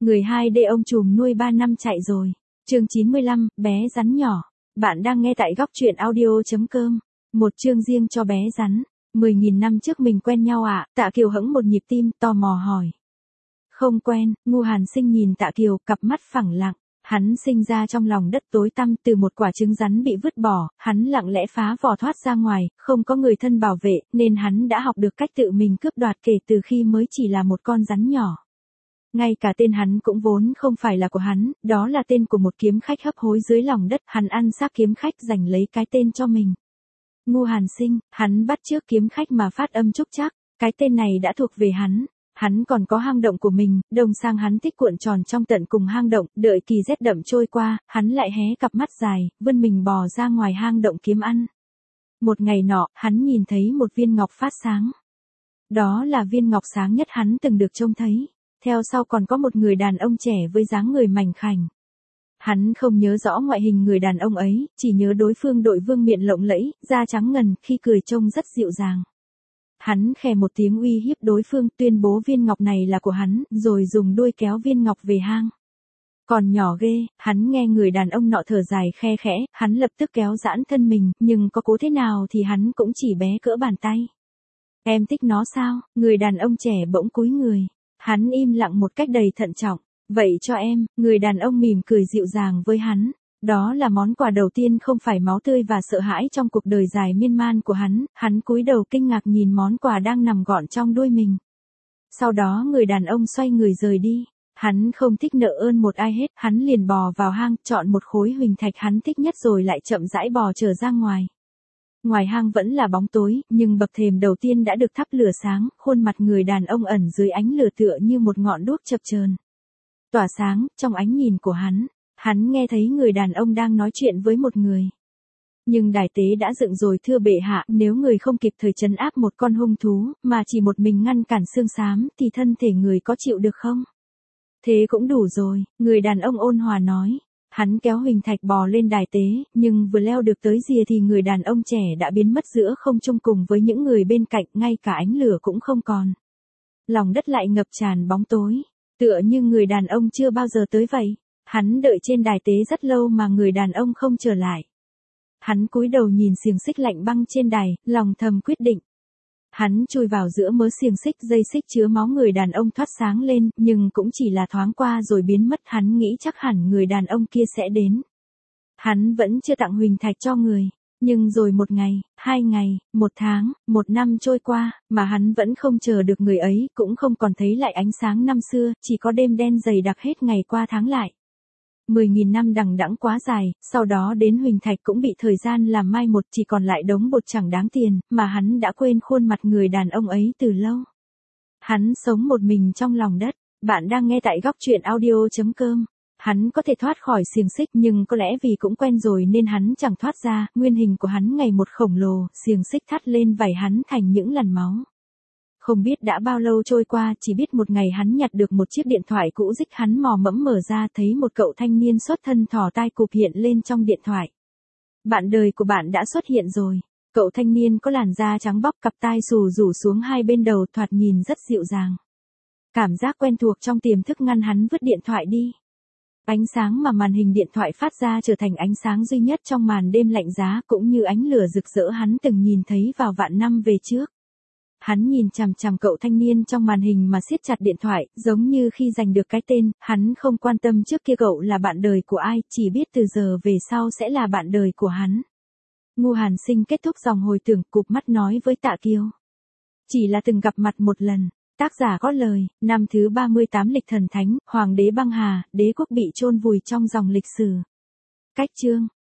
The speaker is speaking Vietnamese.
Người 2D ông trùm nuôi 3 năm chạy rồi. Chương 95, bé rắn nhỏ. Bạn đang nghe tại góc truyện audio.com. Một chương riêng cho bé rắn. 10.000 năm trước mình quen nhau ạ? Tạ Kiều hững một nhịp tim, tò mò hỏi. Không quen. Ngu Hàn Sinh nhìn Tạ Kiều, cặp mắt phẳng lặng. Hắn sinh ra trong lòng đất tối tăm, từ một quả trứng rắn bị vứt bỏ, hắn lặng lẽ phá vỏ thoát ra ngoài, không có người thân bảo vệ, nên hắn đã học được cách tự mình cướp đoạt kể từ khi mới chỉ là một con rắn nhỏ. Ngay cả tên hắn cũng vốn không phải là của hắn, đó là tên của một kiếm khách hấp hối dưới lòng đất, hắn ăn xác kiếm khách giành lấy cái tên cho mình. Ngu Hàn Sinh, hắn bắt chước kiếm khách mà phát âm Trúc Trác, cái tên này đã thuộc về hắn. Hắn còn có hang động của mình, đồng sang hắn thích cuộn tròn trong tận cùng hang động, đợi kỳ rét đậm trôi qua, hắn lại hé cặp mắt dài, vươn mình bò ra ngoài hang động kiếm ăn. Một ngày nọ, hắn nhìn thấy một viên ngọc phát sáng. Đó là viên ngọc sáng nhất hắn từng được trông thấy. Theo sau còn có một người đàn ông trẻ với dáng người mảnh khảnh. Hắn không nhớ rõ ngoại hình người đàn ông ấy, chỉ nhớ đối phương đội vương miện lộng lẫy, da trắng ngần, khi cười trông rất dịu dàng. Hắn khè một tiếng uy hiếp đối phương, tuyên bố viên ngọc này là của hắn, rồi dùng đuôi kéo viên ngọc về hang. Còn nhỏ ghê, hắn nghe người đàn ông nọ thở dài khe khẽ, hắn lập tức kéo giãn thân mình, nhưng có cố thế nào thì hắn cũng chỉ bé cỡ bàn tay. Em thích nó sao? Người đàn ông trẻ bỗng cúi người. Hắn im lặng một cách đầy thận trọng. Vậy cho em, người đàn ông mỉm cười dịu dàng với hắn. Đó là món quà đầu tiên không phải máu tươi và sợ hãi trong cuộc đời dài miên man của hắn cúi đầu kinh ngạc nhìn món quà đang nằm gọn trong đuôi mình. Sau đó người đàn ông xoay người rời đi. Hắn không thích nợ ơn một ai hết, hắn liền bò vào hang, chọn một khối huỳnh thạch hắn thích nhất rồi lại chậm rãi bò trở ra ngoài. Ngoài hang vẫn là bóng tối, nhưng bậc thềm đầu tiên đã được thắp lửa sáng, khuôn mặt người đàn ông ẩn dưới ánh lửa tựa như một ngọn đuốc chập chờn. Tỏa sáng, trong ánh nhìn của hắn nghe thấy người đàn ông đang nói chuyện với một người. Nhưng đài tế đã dựng rồi thưa bệ hạ, nếu người không kịp thời trấn áp một con hung thú, mà chỉ một mình ngăn cản xương xám, thì thân thể người có chịu được không? Thế cũng đủ rồi, người đàn ông ôn hòa nói. Hắn kéo huỳnh thạch bò lên đài tế, nhưng vừa leo được tới rìa thì người đàn ông trẻ đã biến mất giữa không trung cùng với những người bên cạnh, ngay cả ánh lửa cũng không còn. Lòng đất lại ngập tràn bóng tối, tựa như người đàn ông chưa bao giờ tới vậy. Hắn đợi trên đài tế rất lâu mà người đàn ông không trở lại. Hắn cúi đầu nhìn xiềng xích lạnh băng trên đài, lòng thầm quyết định. Hắn chui vào giữa mớ xiềng xích, dây xích chứa máu người đàn ông thoát sáng lên, nhưng cũng chỉ là thoáng qua rồi biến mất. Hắn nghĩ chắc hẳn người đàn ông kia sẽ đến. Hắn vẫn chưa tặng huỳnh thạch cho người. Nhưng rồi một ngày, 2 ngày, 1 tháng, 1 năm trôi qua, mà hắn vẫn không chờ được người ấy, cũng không còn thấy lại ánh sáng năm xưa, chỉ có đêm đen dày đặc hết ngày qua tháng lại. 10.000 năm đằng đẵng quá dài, sau đó đến huỳnh thạch cũng bị thời gian làm mai một, chỉ còn lại đống bột chẳng đáng tiền, mà hắn đã quên khuôn mặt người đàn ông ấy từ lâu. Hắn sống một mình trong lòng đất. Bạn đang nghe tại góc truyện audio.com. Hắn có thể thoát khỏi xiềng xích nhưng có lẽ vì cũng quen rồi nên hắn chẳng thoát ra, nguyên hình của hắn ngày một khổng lồ, xiềng xích thắt lên vảy hắn thành những làn máu. Không biết đã bao lâu trôi qua, chỉ biết một ngày hắn nhặt được một chiếc điện thoại cũ rích, hắn mò mẫm mở ra thấy một cậu thanh niên xuất thân thò tai cụp hiện lên trong điện thoại. Bạn đời của bạn đã xuất hiện rồi. Cậu thanh niên có làn da trắng bóc, cặp tai xù rủ xuống hai bên đầu, thoạt nhìn rất dịu dàng. Cảm giác quen thuộc trong tiềm thức ngăn hắn vứt điện thoại đi. Ánh sáng mà màn hình điện thoại phát ra trở thành ánh sáng duy nhất trong màn đêm lạnh giá, cũng như ánh lửa rực rỡ hắn từng nhìn thấy vào vạn năm về trước. Hắn nhìn chằm chằm cậu thanh niên trong màn hình mà siết chặt điện thoại, giống như khi giành được cái tên, hắn không quan tâm trước kia cậu là bạn đời của ai, chỉ biết từ giờ về sau sẽ là bạn đời của hắn. Ngu Hàn Sinh kết thúc dòng hồi tưởng, cụp mắt nói với Tạ Kiều. Chỉ là từng gặp mặt một lần. Tác giả có lời, năm thứ 38 lịch thần thánh, Hoàng đế băng hà, đế quốc bị chôn vùi trong dòng lịch sử. Cách chương.